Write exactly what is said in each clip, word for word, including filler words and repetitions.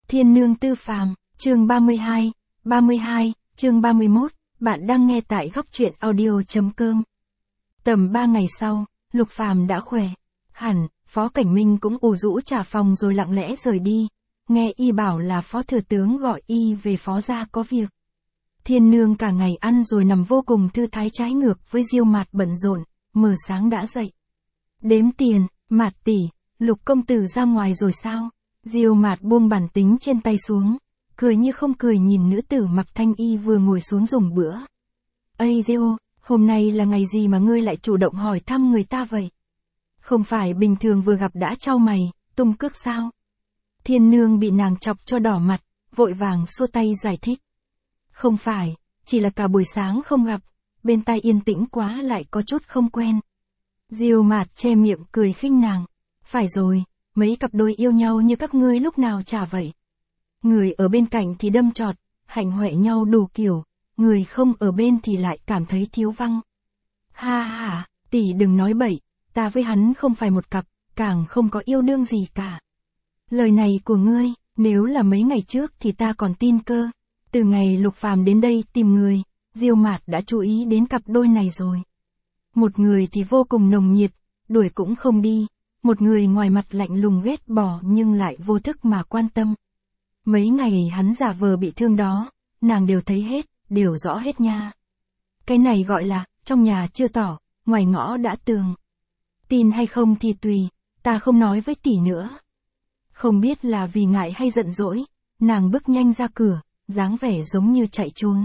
Thiên Nương Tư Phàm, chương ba mươi hai, ba mươi hai, chương ba mươi mốt, bạn đang nghe tại góc truyện audio.com. Tầm ba ngày sau, Lục Phàm đã khỏe. Hẳn, Phó Cảnh Minh cũng ủ rũ trả phòng rồi lặng lẽ rời đi. Nghe y bảo là Phó Thừa Tướng gọi y về Phó gia có việc. Thiên Nương cả ngày ăn rồi nằm vô cùng thư thái, trái ngược với Diêu Mạt bận rộn, mờ sáng đã dậy. Đếm tiền, Mạt tỷ, Lục công tử ra ngoài rồi sao? Diêu Mạt buông bản tính trên tay xuống, cười như không cười nhìn nữ tử mặc thanh y vừa ngồi xuống dùng bữa. Ây Diêu, hôm nay là ngày gì mà ngươi lại chủ động hỏi thăm người ta vậy? Không phải bình thường vừa gặp đã trao mày, tung cước sao? Thiên Nương bị nàng chọc cho đỏ mặt, vội vàng xua tay giải thích. Không phải, chỉ là cả buổi sáng không gặp, bên tai yên tĩnh quá lại có chút không quen. Diêu Mạt che miệng cười khinh nàng. Phải rồi, mấy cặp đôi yêu nhau như các ngươi lúc nào chả vậy. Người ở bên cạnh thì đâm chọt, hạnh hoẹ nhau đủ kiểu, người không ở bên thì lại cảm thấy thiếu văng. Ha ha, tỷ đừng nói bậy, ta với hắn không phải một cặp, càng không có yêu đương gì cả. Lời này của ngươi, nếu là mấy ngày trước thì ta còn tin cơ. Từ ngày Lục Phàm đến đây tìm người, Diêu Mạt đã chú ý đến cặp đôi này rồi. Một người thì vô cùng nồng nhiệt, đuổi cũng không đi. Một người ngoài mặt lạnh lùng ghét bỏ nhưng lại vô thức mà quan tâm. Mấy ngày hắn giả vờ bị thương đó, nàng đều thấy hết, đều rõ hết nha. Cái này gọi là, trong nhà chưa tỏ, ngoài ngõ đã tường. Tin hay không thì tùy, ta không nói với tỷ nữa. Không biết là vì ngại hay giận dỗi, nàng bước nhanh ra cửa, dáng vẻ giống như chạy trốn.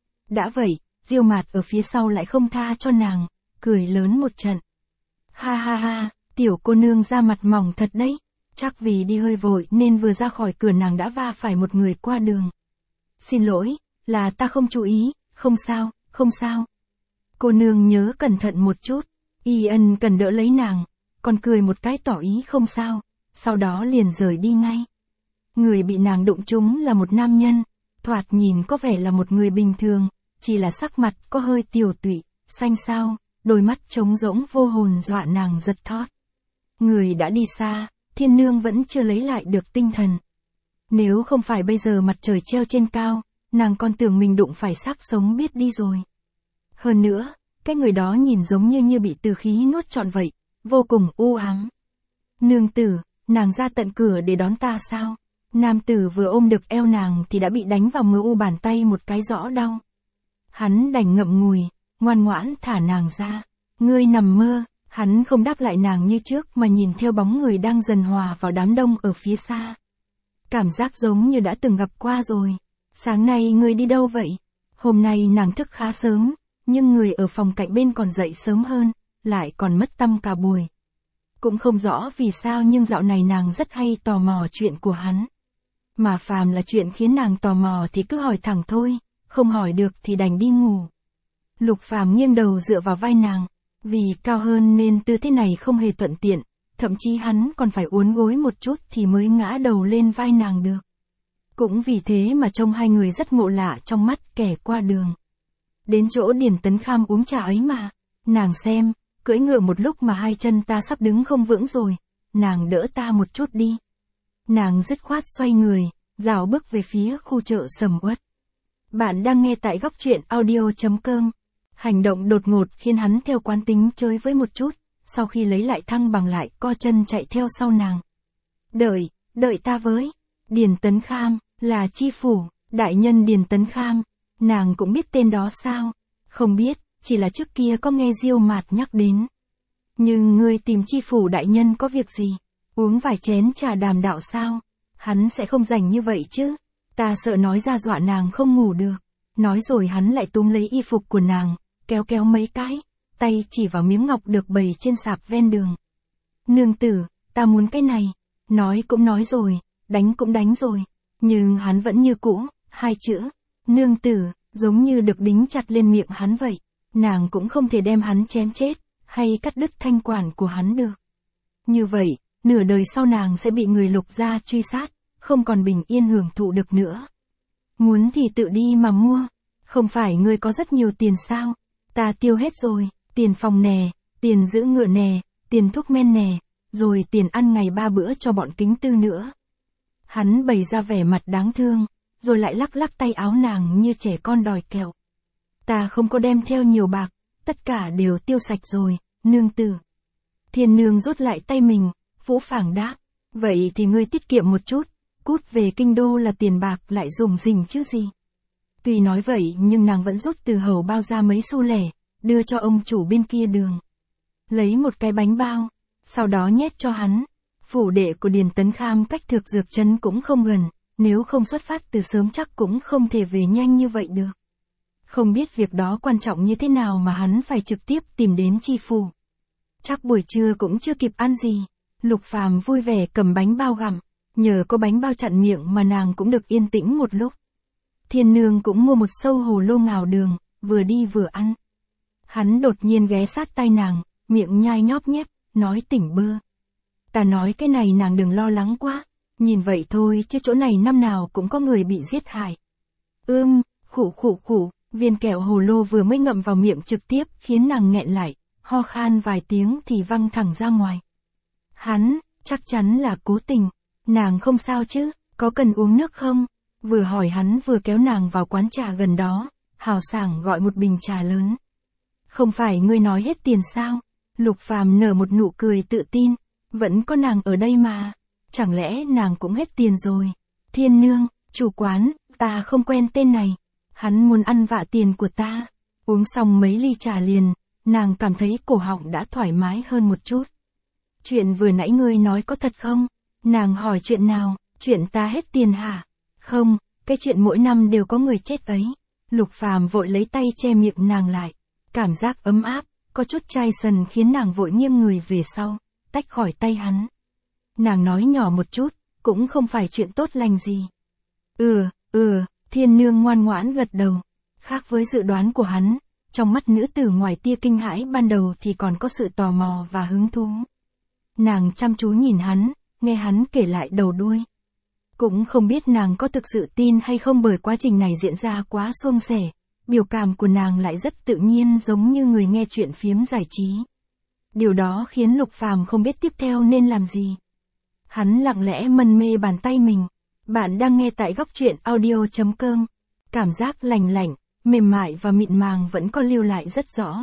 Đã vậy, Diêu Mạt ở phía sau lại không tha cho nàng, cười lớn một trận. Ha ha ha. Tiểu cô nương ra mặt mỏng thật đấy, chắc vì đi hơi vội nên vừa ra khỏi cửa nàng đã va phải một người qua đường. Xin lỗi, là ta không chú ý, không sao, không sao. Cô nương nhớ cẩn thận một chút, y ân cần đỡ lấy nàng, còn cười một cái tỏ ý không sao, sau đó liền rời đi ngay. Người bị nàng đụng trúng là một nam nhân, thoạt nhìn có vẻ là một người bình thường, chỉ là sắc mặt có hơi tiều tụy, xanh xao, đôi mắt trống rỗng vô hồn dọa nàng giật thót. Người đã đi xa, Thiên Nương vẫn chưa lấy lại được tinh thần. Nếu không phải bây giờ mặt trời treo trên cao, nàng còn tưởng mình đụng phải xác sống biết đi rồi. Hơn nữa, cái người đó nhìn giống như như bị từ khí nuốt trọn vậy, vô cùng u ám. Nương tử, nàng ra tận cửa để đón ta sao? Nam tử vừa ôm được eo nàng thì đã bị đánh vào mờ u bàn tay một cái rõ đau. Hắn đành ngậm ngùi, ngoan ngoãn thả nàng ra. Ngươi nằm mơ. Hắn không đáp lại nàng như trước mà nhìn theo bóng người đang dần hòa vào đám đông ở phía xa. Cảm giác giống như đã từng gặp qua rồi. Sáng nay ngươi đi đâu vậy? Hôm nay nàng thức khá sớm, nhưng người ở phòng cạnh bên còn dậy sớm hơn, lại còn mất tâm cả buổi. Cũng không rõ vì sao nhưng dạo này nàng rất hay tò mò chuyện của hắn. Mà phàm là chuyện khiến nàng tò mò thì cứ hỏi thẳng thôi, không hỏi được thì đành đi ngủ. Lục Phàm nghiêng đầu dựa vào vai nàng. Vì cao hơn nên tư thế này không hề thuận tiện, thậm chí hắn còn phải uốn gối một chút thì mới ngã đầu lên vai nàng được. Cũng vì thế mà trông hai người rất ngộ lạ trong mắt kẻ qua đường. Đến chỗ Điền Tấn Kham uống trà ấy mà, nàng xem, cưỡi ngựa một lúc mà hai chân ta sắp đứng không vững rồi, nàng đỡ ta một chút đi. Nàng dứt khoát xoay người, rảo bước về phía khu chợ sầm uất. Bạn đang nghe tại góc truyện audio.com. Hành động đột ngột khiến hắn theo quán tính chơi với một chút, sau khi lấy lại thăng bằng lại co chân chạy theo sau nàng. Đợi, đợi ta với. Điền Tấn Kham, là chi phủ, đại nhân Điền Tấn Kham, nàng cũng biết tên đó sao? Không biết, chỉ là trước kia có nghe Diêu Mạt nhắc đến. Nhưng ngươi tìm chi phủ đại nhân có việc gì? Uống vài chén trà đàm đạo sao? Hắn sẽ không rảnh như vậy chứ? Ta sợ nói ra dọa nàng không ngủ được. Nói rồi hắn lại túm lấy y phục của nàng, kéo kéo mấy cái, tay chỉ vào miếng ngọc được bày trên sạp ven đường. Nương tử, ta muốn cái này. Nói cũng nói rồi, đánh cũng đánh rồi. Nhưng hắn vẫn như cũ, hai chữ, nương tử, giống như được đính chặt lên miệng hắn vậy. Nàng cũng không thể đem hắn chém chết, hay cắt đứt thanh quản của hắn được. Như vậy, nửa đời sau nàng sẽ bị người Lục gia truy sát, không còn bình yên hưởng thụ được nữa. Muốn thì tự đi mà mua. Không phải ngươi có rất nhiều tiền sao? Ta tiêu hết rồi, tiền phòng nè, tiền giữ ngựa nè, tiền thuốc men nè, rồi tiền ăn ngày ba bữa cho bọn Kính Tư nữa. Hắn bày ra vẻ mặt đáng thương, rồi lại lắc lắc tay áo nàng như trẻ con đòi kẹo. Ta không có đem theo nhiều bạc, tất cả đều tiêu sạch rồi, nương tử. Thiên nương rút lại tay mình, phũ phàng đáp, vậy thì ngươi tiết kiệm một chút, cút về kinh đô là tiền bạc lại dùng rình chứ gì. Tuy nói vậy nhưng nàng vẫn rút từ hầu bao ra mấy xu lẻ, đưa cho ông chủ bên kia đường. Lấy một cái bánh bao, sau đó nhét cho hắn. Phủ đệ của Điền Tấn Kham cách Thực Dược Trấn cũng không gần, nếu không xuất phát từ sớm chắc cũng không thể về nhanh như vậy được. Không biết việc đó quan trọng như thế nào mà hắn phải trực tiếp tìm đến Tri Phủ. Chắc buổi trưa cũng chưa kịp ăn gì, Lục Phàm vui vẻ cầm bánh bao gặm, nhờ có bánh bao chặn miệng mà nàng cũng được yên tĩnh một lúc. Thiên nương cũng mua một sâu hồ lô ngào đường, vừa đi vừa ăn. Hắn đột nhiên ghé sát tai nàng, miệng nhai nhóp nhép, nói tỉnh bơ. Ta nói cái này nàng đừng lo lắng quá, nhìn vậy thôi chứ chỗ này năm nào cũng có người bị giết hại. Ưm, khủ khủ khủ, viên kẹo hồ lô vừa mới ngậm vào miệng trực tiếp khiến nàng nghẹn lại, ho khan vài tiếng thì văng thẳng ra ngoài. Hắn, chắc chắn là cố tình, nàng không sao chứ, có cần uống nước không? Vừa hỏi hắn vừa kéo nàng vào quán trà gần đó, hào sảng gọi một bình trà lớn. Không phải ngươi nói hết tiền sao? Lục Phàm nở một nụ cười tự tin, vẫn có nàng ở đây mà, chẳng lẽ nàng cũng hết tiền rồi? Thiên nương, chủ quán, ta không quen tên này, hắn muốn ăn vạ tiền của ta. Uống xong mấy ly trà liền, nàng cảm thấy cổ họng đã thoải mái hơn một chút. Chuyện vừa nãy ngươi nói có thật không? Nàng hỏi chuyện nào, chuyện ta hết tiền hả? Không, cái chuyện mỗi năm đều có người chết ấy. Lục Phàm vội lấy tay che miệng nàng lại, cảm giác ấm áp, có chút chai sần khiến nàng vội nghiêng người về sau, tách khỏi tay hắn. Nàng nói nhỏ một chút, cũng không phải chuyện tốt lành gì. Ừ, ừ, thiên nương ngoan ngoãn gật đầu. Khác với dự đoán của hắn, trong mắt nữ tử ngoài tia kinh hãi ban đầu thì còn có sự tò mò và hứng thú. Nàng chăm chú nhìn hắn, nghe hắn kể lại đầu đuôi. Cũng không biết nàng có thực sự tin hay không bởi quá trình này diễn ra quá suôn sẻ, biểu cảm của nàng lại rất tự nhiên giống như người nghe chuyện phiếm giải trí. Điều đó khiến Lục Phàm không biết tiếp theo nên làm gì. Hắn lặng lẽ mân mê bàn tay mình. Bạn đang nghe tại góc truyện audio chấm com. Cảm giác lành lạnh, mềm mại và mịn màng vẫn còn lưu lại rất rõ.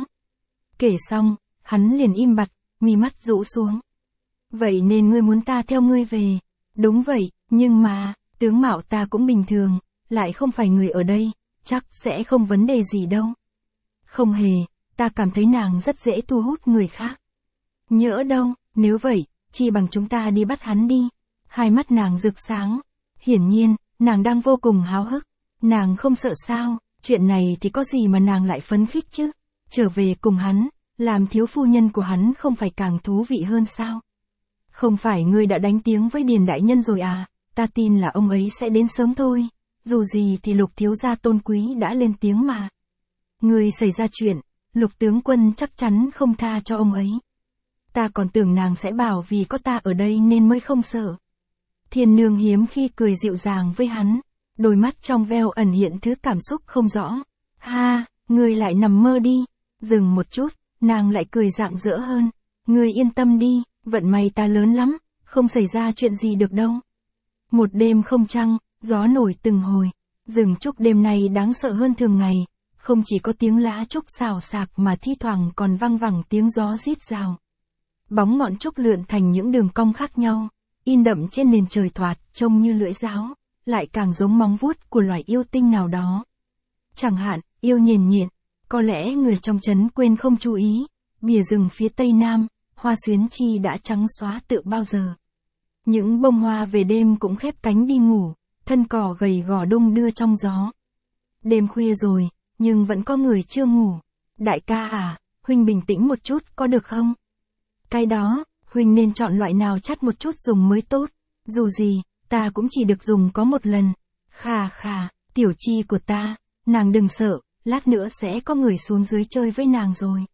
Kể xong, hắn liền im bặt, mi mắt rũ xuống. Vậy nên ngươi muốn ta theo ngươi về? Đúng vậy, nhưng mà, tướng mạo ta cũng bình thường, lại không phải người ở đây, chắc sẽ không vấn đề gì đâu. Không hề, ta cảm thấy nàng rất dễ thu hút người khác. Nhỡ đâu, nếu vậy, chi bằng chúng ta đi bắt hắn đi. Hai mắt nàng rực sáng. Hiển nhiên, nàng đang vô cùng háo hức. Nàng không sợ sao, chuyện này thì có gì mà nàng lại phấn khích chứ. Trở về cùng hắn, làm thiếu phu nhân của hắn không phải càng thú vị hơn sao? Không phải ngươi đã đánh tiếng với Điền đại nhân rồi à, ta tin là ông ấy sẽ đến sớm thôi. Dù gì thì Lục thiếu gia tôn quý đã lên tiếng mà. Ngươi xảy ra chuyện, Lục tướng quân chắc chắn không tha cho ông ấy. Ta còn tưởng nàng sẽ bảo vì có ta ở đây nên mới không sợ. Thiên nương hiếm khi cười dịu dàng với hắn, đôi mắt trong veo ẩn hiện thứ cảm xúc không rõ. Ha, ngươi lại nằm mơ đi. Dừng một chút, nàng lại cười rạng rỡ hơn. Ngươi yên tâm đi, vận may ta lớn lắm, không xảy ra chuyện gì được đâu. Một đêm không trăng, gió nổi từng hồi. Rừng trúc đêm nay đáng sợ hơn thường ngày, không chỉ có tiếng lá trúc xào xạc mà thi thoảng còn văng vẳng tiếng gió rít rào. Bóng ngọn trúc lượn thành những đường cong khác nhau, in đậm trên nền trời thoạt, trông như lưỡi giáo, lại càng giống móng vuốt của loài yêu tinh nào đó. Chẳng hạn, yêu nhền nhện, có lẽ người trong trấn quên không chú ý, bìa rừng phía tây nam, hoa xuyến chi đã trắng xóa tự bao giờ. Những bông hoa về đêm cũng khép cánh đi ngủ, thân cỏ gầy gò đung đưa trong gió. Đêm khuya rồi, nhưng vẫn có người chưa ngủ. Đại ca à, huynh bình tĩnh một chút có được không? Cái đó, huynh nên chọn loại nào chắt một chút dùng mới tốt. Dù gì, ta cũng chỉ được dùng có một lần. Khà khà, tiểu chi của ta, nàng đừng sợ, lát nữa sẽ có người xuống dưới chơi với nàng rồi.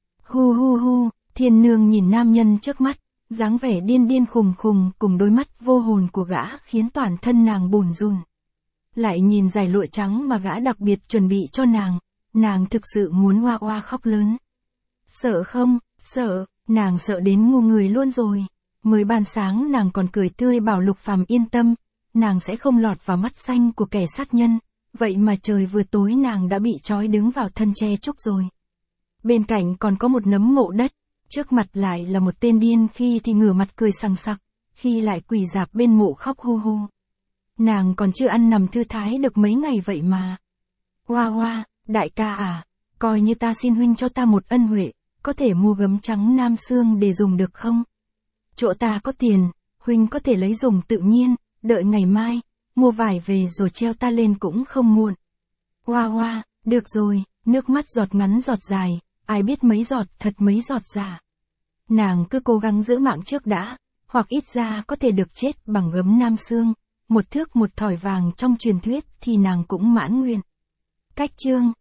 Hu hu hu, thiên nương nhìn nam nhân trước mắt, dáng vẻ điên điên khùng khùng cùng đôi mắt vô hồn của gã khiến toàn thân nàng bủn run. Lại nhìn dải lụa trắng mà gã đặc biệt chuẩn bị cho nàng, nàng thực sự muốn oa oa khóc lớn. Sợ không, sợ, nàng sợ đến ngu người luôn rồi. Mới ban sáng nàng còn cười tươi bảo Lục Phàm yên tâm, nàng sẽ không lọt vào mắt xanh của kẻ sát nhân, vậy mà trời vừa tối nàng đã bị trói đứng vào thân tre trúc rồi. Bên cạnh còn có một nấm mộ đất, trước mặt lại là một tên điên khi thì ngửa mặt cười sằng sặc, khi lại quỳ rạp bên mộ khóc hu hu. Nàng còn chưa ăn nằm thư thái được mấy ngày vậy mà. Hoa hoa, đại ca à, coi như ta xin huynh cho ta một ân huệ, có thể mua gấm trắng Nam Xương để dùng được không? Chỗ ta có tiền, huynh có thể lấy dùng tự nhiên, đợi ngày mai, mua vải về rồi treo ta lên cũng không muộn. Hoa hoa, được rồi, nước mắt giọt ngắn giọt dài, ai biết mấy giọt thật mấy giọt giả. Nàng cứ cố gắng giữ mạng trước đã, hoặc ít ra có thể được chết bằng gấm Nam Xương, một thước một thỏi vàng trong truyền thuyết thì nàng cũng mãn nguyện. Cách chương